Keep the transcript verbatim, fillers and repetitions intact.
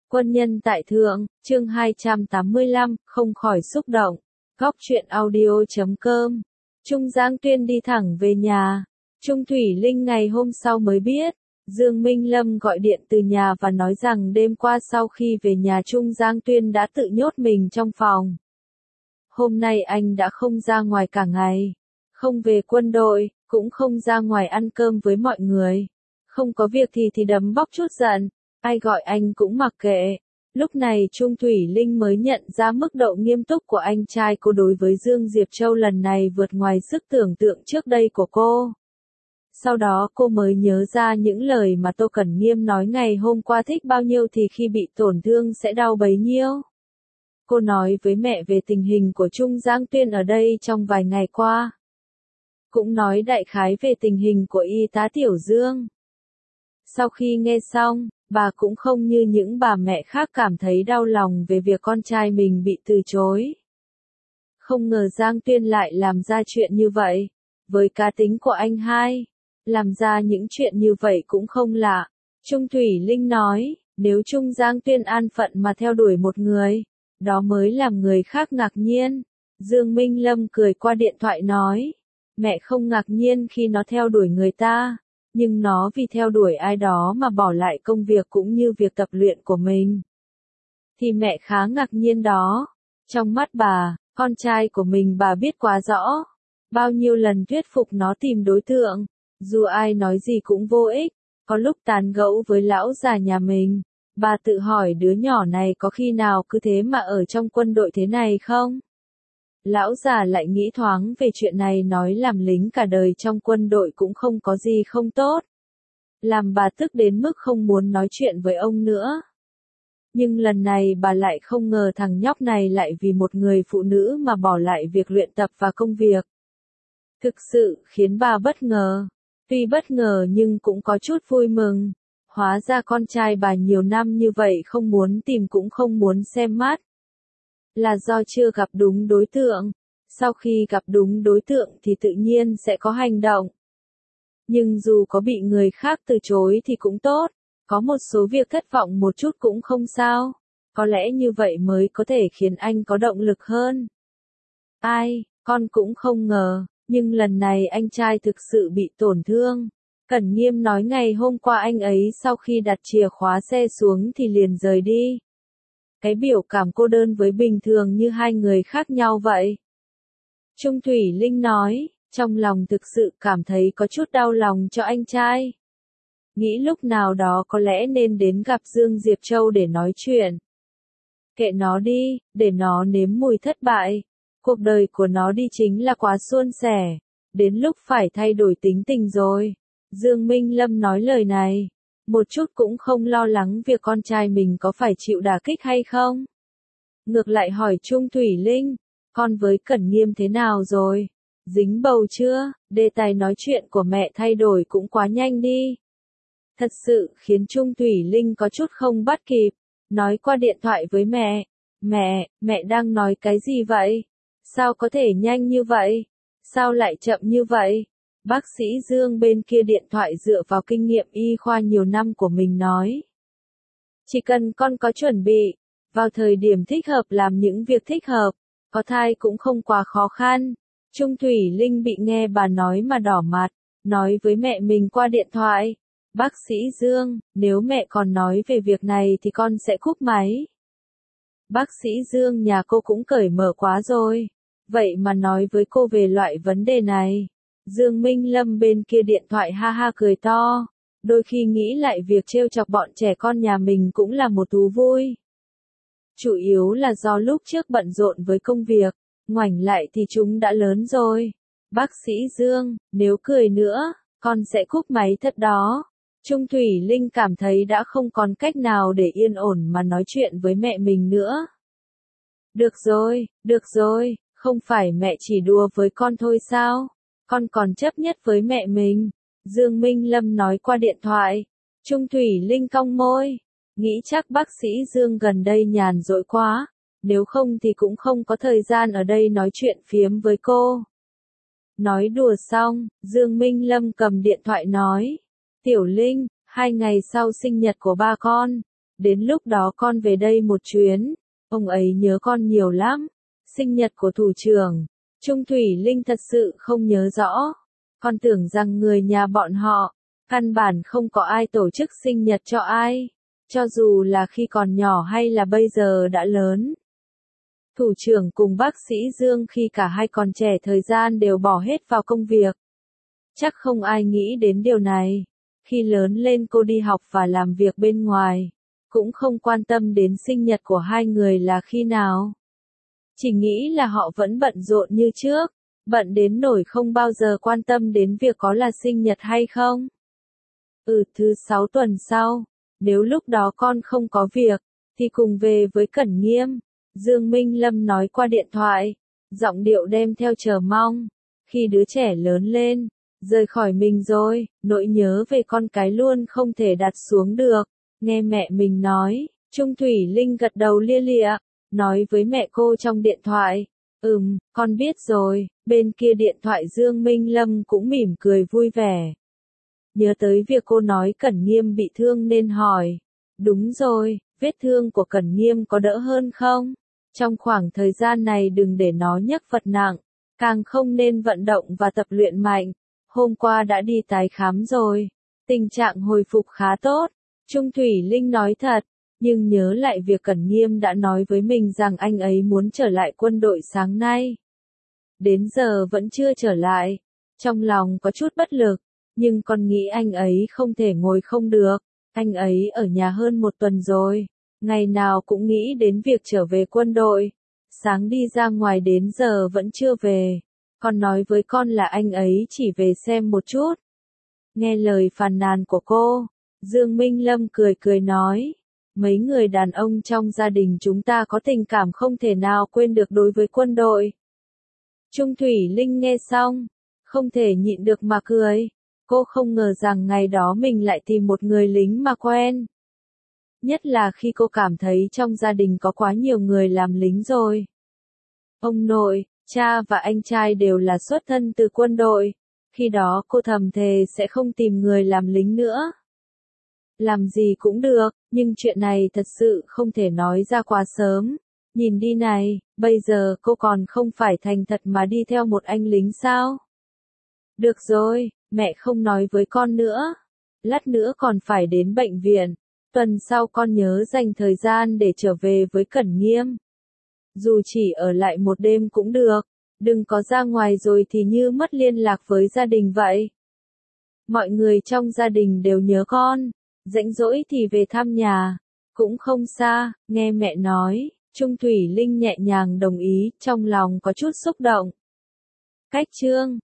Quân nhân tại thượng, chương hai trăm tám mươi lăm, không khỏi xúc động. Góc truyện audio chấm com. Trung Giang Tuyên đi thẳng về nhà. Trung Thủy Linh ngày hôm sau mới biết, Dương Minh Lâm gọi điện từ nhà và nói rằng đêm qua sau khi về nhà Trung Giang Tuyên đã tự nhốt mình trong phòng. Hôm nay anh đã không ra ngoài cả ngày, không về quân đội, cũng không ra ngoài ăn cơm với mọi người. Không có việc thì thì đấm bóc chút giận, ai gọi anh cũng mặc kệ. Lúc này Trung Thủy Linh mới nhận ra mức độ nghiêm túc của anh trai cô đối với Dương Diệp Châu lần này vượt ngoài sức tưởng tượng trước đây của cô. Sau đó cô mới nhớ ra những lời mà Tô Cẩn Nghiêm nói ngày hôm qua, thích bao nhiêu thì khi bị tổn thương sẽ đau bấy nhiêu. Cô nói với mẹ về tình hình của Trung Giang Tuyên ở đây trong vài ngày qua. Cũng nói đại khái về tình hình của y tá Tiểu Dương. Sau khi nghe xong, bà cũng không như những bà mẹ khác cảm thấy đau lòng về việc con trai mình bị từ chối. Không ngờ Giang Tuyên lại làm ra chuyện như vậy. Với cá tính của anh hai, làm ra những chuyện như vậy cũng không lạ. Trung Thủy Linh nói, nếu Trung Giang Tuyên an phận mà theo đuổi một người, đó mới làm người khác ngạc nhiên. Dương Minh Lâm cười qua điện thoại nói, mẹ không ngạc nhiên khi nó theo đuổi người ta. Nhưng nó vì theo đuổi ai đó mà bỏ lại công việc cũng như việc tập luyện của mình. Thì mẹ khá ngạc nhiên đó. Trong mắt bà, con trai của mình bà biết quá rõ. Bao nhiêu lần thuyết phục nó tìm đối tượng. Dù ai nói gì cũng vô ích. Có lúc tán gẫu với lão già nhà mình. Bà tự hỏi đứa nhỏ này có khi nào cứ thế mà ở trong quân đội thế này không? Lão già lại nghĩ thoáng về chuyện này, nói làm lính cả đời trong quân đội cũng không có gì không tốt. Làm bà tức đến mức không muốn nói chuyện với ông nữa. Nhưng lần này bà lại không ngờ thằng nhóc này lại vì một người phụ nữ mà bỏ lại việc luyện tập và công việc. Thực sự khiến bà bất ngờ. Tuy bất ngờ nhưng cũng có chút vui mừng. Hóa ra con trai bà nhiều năm như vậy không muốn tìm cũng không muốn xem mắt. Là do chưa gặp đúng đối tượng. Sau khi gặp đúng đối tượng thì tự nhiên sẽ có hành động. Nhưng dù có bị người khác từ chối thì cũng tốt. Có một số việc thất vọng một chút cũng không sao. Có lẽ như vậy mới có thể khiến anh có động lực hơn. Ai, con cũng không ngờ. Nhưng lần này anh trai thực sự bị tổn thương. Cẩn Nghiêm nói ngày hôm qua anh ấy sau khi đặt chìa khóa xe xuống thì liền rời đi. Cái biểu cảm cô đơn với bình thường như hai người khác nhau vậy. Trung Thủy Linh nói, trong lòng thực sự cảm thấy có chút đau lòng cho anh trai. Nghĩ lúc nào đó có lẽ nên đến gặp Dương Diệp Châu để nói chuyện. Kệ nó đi, để nó nếm mùi thất bại. Cuộc đời của nó đi chính là quá suôn sẻ. Đến lúc phải thay đổi tính tình rồi. Dương Minh Lâm nói lời này. Một chút cũng không lo lắng việc con trai mình có phải chịu đả kích hay không. Ngược lại hỏi Trung Thủy Linh, con với Cẩn Nghiêm thế nào rồi? Dính bầu chưa? Đề tài nói chuyện của mẹ thay đổi cũng quá nhanh đi. Thật sự khiến Trung Thủy Linh có chút không bắt kịp. Nói qua điện thoại với mẹ. Mẹ, mẹ đang nói cái gì vậy? Sao có thể nhanh như vậy? Sao lại chậm như vậy? Bác sĩ Dương bên kia điện thoại dựa vào kinh nghiệm y khoa nhiều năm của mình nói. Chỉ cần con có chuẩn bị, vào thời điểm thích hợp làm những việc thích hợp, có thai cũng không quá khó khăn. Trung Thủy Linh bị nghe bà nói mà đỏ mặt, nói với mẹ mình qua điện thoại. Bác sĩ Dương, nếu mẹ còn nói về việc này thì con sẽ cúp máy. Bác sĩ Dương nhà cô cũng cởi mở quá rồi. Vậy mà nói với cô về loại vấn đề này. Dương Minh Lâm bên kia điện thoại ha ha cười to. Đôi khi nghĩ lại việc trêu chọc bọn trẻ con nhà mình cũng là một thú vui. Chủ yếu là do lúc trước bận rộn với công việc, ngoảnh lại thì chúng đã lớn rồi. Bác sĩ Dương, nếu cười nữa, con sẽ cúp máy thật đó. Trung Thủy Linh cảm thấy đã không còn cách nào để yên ổn mà nói chuyện với mẹ mình nữa. Được rồi, được rồi, không phải mẹ chỉ đùa với con thôi sao? Con còn chấp nhất với mẹ mình. Dương Minh Lâm nói qua điện thoại. Trung Thủy Linh cong môi. Nghĩ chắc bác sĩ Dương gần đây nhàn rỗi quá. Nếu không thì cũng không có thời gian ở đây nói chuyện phiếm với cô. Nói đùa xong, Dương Minh Lâm cầm điện thoại nói. Tiểu Linh, hai ngày sau sinh nhật của ba con. đến lúc đó con về đây một chuyến, ông ấy nhớ con nhiều lắm. Sinh nhật của thủ trưởng, Trung Thủy Linh thật sự không nhớ rõ. Con tưởng rằng người nhà bọn họ, căn bản không có ai tổ chức sinh nhật cho ai, cho dù là khi còn nhỏ hay là bây giờ đã lớn. Thủ trưởng cùng bác sĩ Dương khi cả hai còn trẻ thời gian đều bỏ hết vào công việc. Chắc không ai nghĩ đến điều này. Khi lớn lên cô đi học và làm việc bên ngoài, cũng không quan tâm đến sinh nhật của hai người là khi nào. Chỉ nghĩ là họ vẫn bận rộn như trước, bận đến nỗi không bao giờ quan tâm đến việc có là sinh nhật hay không. Ừ, thứ sáu tuần sau, nếu lúc đó con không có việc, thì cùng về với Cẩn Nghiêm. Dương Minh Lâm nói qua điện thoại, giọng điệu đem theo chờ mong. Khi đứa trẻ lớn lên, rời khỏi mình rồi, nỗi nhớ về con cái luôn không thể đặt xuống được. Nghe mẹ mình nói, Trung Thủy Linh gật đầu lia lịa, nói với mẹ cô trong điện thoại, ừm, con biết rồi. Bên kia điện thoại Dương Minh Lâm cũng mỉm cười vui vẻ. Nhớ tới việc cô nói Cẩn Nghiêm bị thương nên hỏi, đúng rồi, vết thương của Cẩn Nghiêm có đỡ hơn không? Trong khoảng thời gian này đừng để nó nhấc vật nặng, càng không nên vận động và tập luyện mạnh. Hôm qua đã đi tái khám rồi, tình trạng hồi phục khá tốt. Trung Thủy Linh nói thật, nhưng nhớ lại việc Cẩn Nghiêm đã nói với mình rằng anh ấy muốn trở lại quân đội sáng nay. Đến giờ vẫn chưa trở lại, trong lòng có chút bất lực, nhưng con nghĩ anh ấy không thể ngồi không được. Anh ấy ở nhà hơn một tuần rồi, ngày nào cũng nghĩ đến việc trở về quân đội. Sáng đi ra ngoài đến giờ vẫn chưa về. Con nói với con là anh ấy chỉ về xem một chút. Nghe lời phàn nàn của cô, Dương Minh Lâm cười cười nói, mấy người đàn ông trong gia đình chúng ta có tình cảm không thể nào quên được đối với quân đội. Trung Thủy Linh nghe xong, không thể nhịn được mà cười. Cô không ngờ rằng ngày đó mình lại tìm một người lính mà quen. Nhất là khi cô cảm thấy trong gia đình có quá nhiều người làm lính rồi. Ông nội, cha và anh trai đều là xuất thân từ quân đội. Khi đó cô thầm thề sẽ không tìm người làm lính nữa. Làm gì cũng được, nhưng chuyện này thật sự không thể nói ra quá sớm. Nhìn đi này, bây giờ cô còn không phải thành thật mà đi theo một anh lính sao? Được rồi, mẹ không nói với con nữa. Lát nữa còn phải đến bệnh viện. Tuần sau con nhớ dành thời gian để trở về với Cẩn Nghiêm. Dù chỉ ở lại một đêm cũng được, đừng có ra ngoài rồi thì như mất liên lạc với gia đình vậy. Mọi người trong gia đình đều nhớ con, rảnh rỗi thì về thăm nhà, cũng không xa. Nghe mẹ nói, Trung Thủy Linh nhẹ nhàng đồng ý, trong lòng có chút xúc động. Cách chương